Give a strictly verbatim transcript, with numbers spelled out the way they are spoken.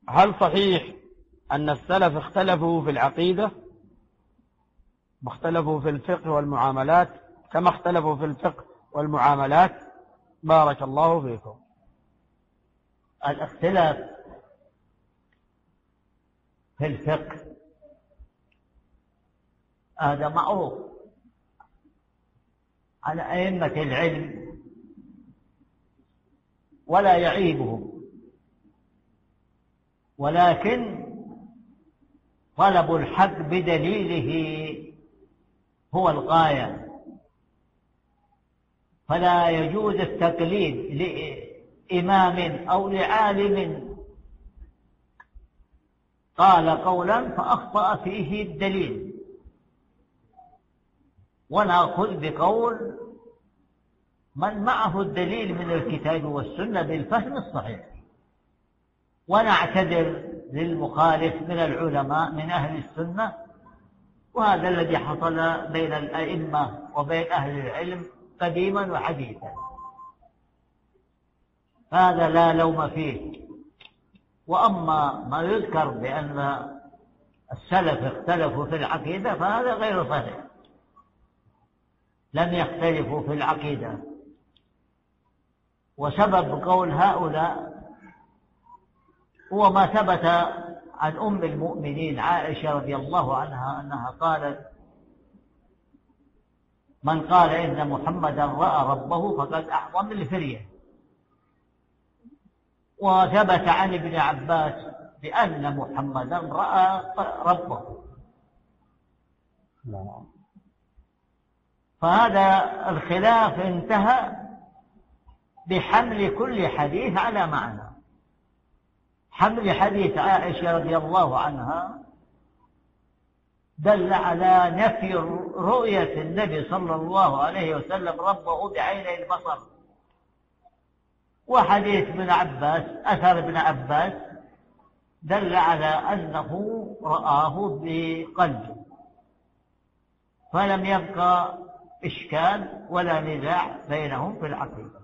هل صحيح أن السلف اختلفوا في العقيدة واختلفوا في الفقه والمعاملات كما اختلفوا في الفقه والمعاملات؟ بارك الله فيكم. الاختلاف في الفقه هذا معروف على أئمة العلم ولا يعيبهم، ولكن طلب الحق بدليله هو الغاية، فلا يجوز التقليد لإمام أو لعالم قال قولا فأخطأ فيه الدليل، ونأخذ بقول من معه الدليل من الكتاب والسنة بالفهم الصحيح، ونعتذر للمخالف من العلماء من أهل السنة. وهذا الذي حصل بين الأئمة وبين أهل العلم قديما وحديثا، هذا لا لوم فيه. وأما ما يذكر بأن السلف اختلفوا في العقيدة فهذا غير صحيح، لم يختلفوا في العقيدة. وسبب قول هؤلاء هو ما ثبت عن أم المؤمنين عائشة رضي الله عنها أنها قالت: من قال إن محمدا رأى ربه فقد أعظم الفرية. وثبت عن ابن عباس بأن محمدا رأى ربه. فهذا الخلاف انتهى بحمل كل حديث على معنى. حمل حديث عائشة رضي الله عنها دل على نفي رؤية النبي صلى الله عليه وسلم ربه بعيني البصر، وحديث ابن عباس أثر ابن عباس دل على أنه رآه بقلبه، فلم يبقى إشكال ولا نزاع بينهم في العقيدة.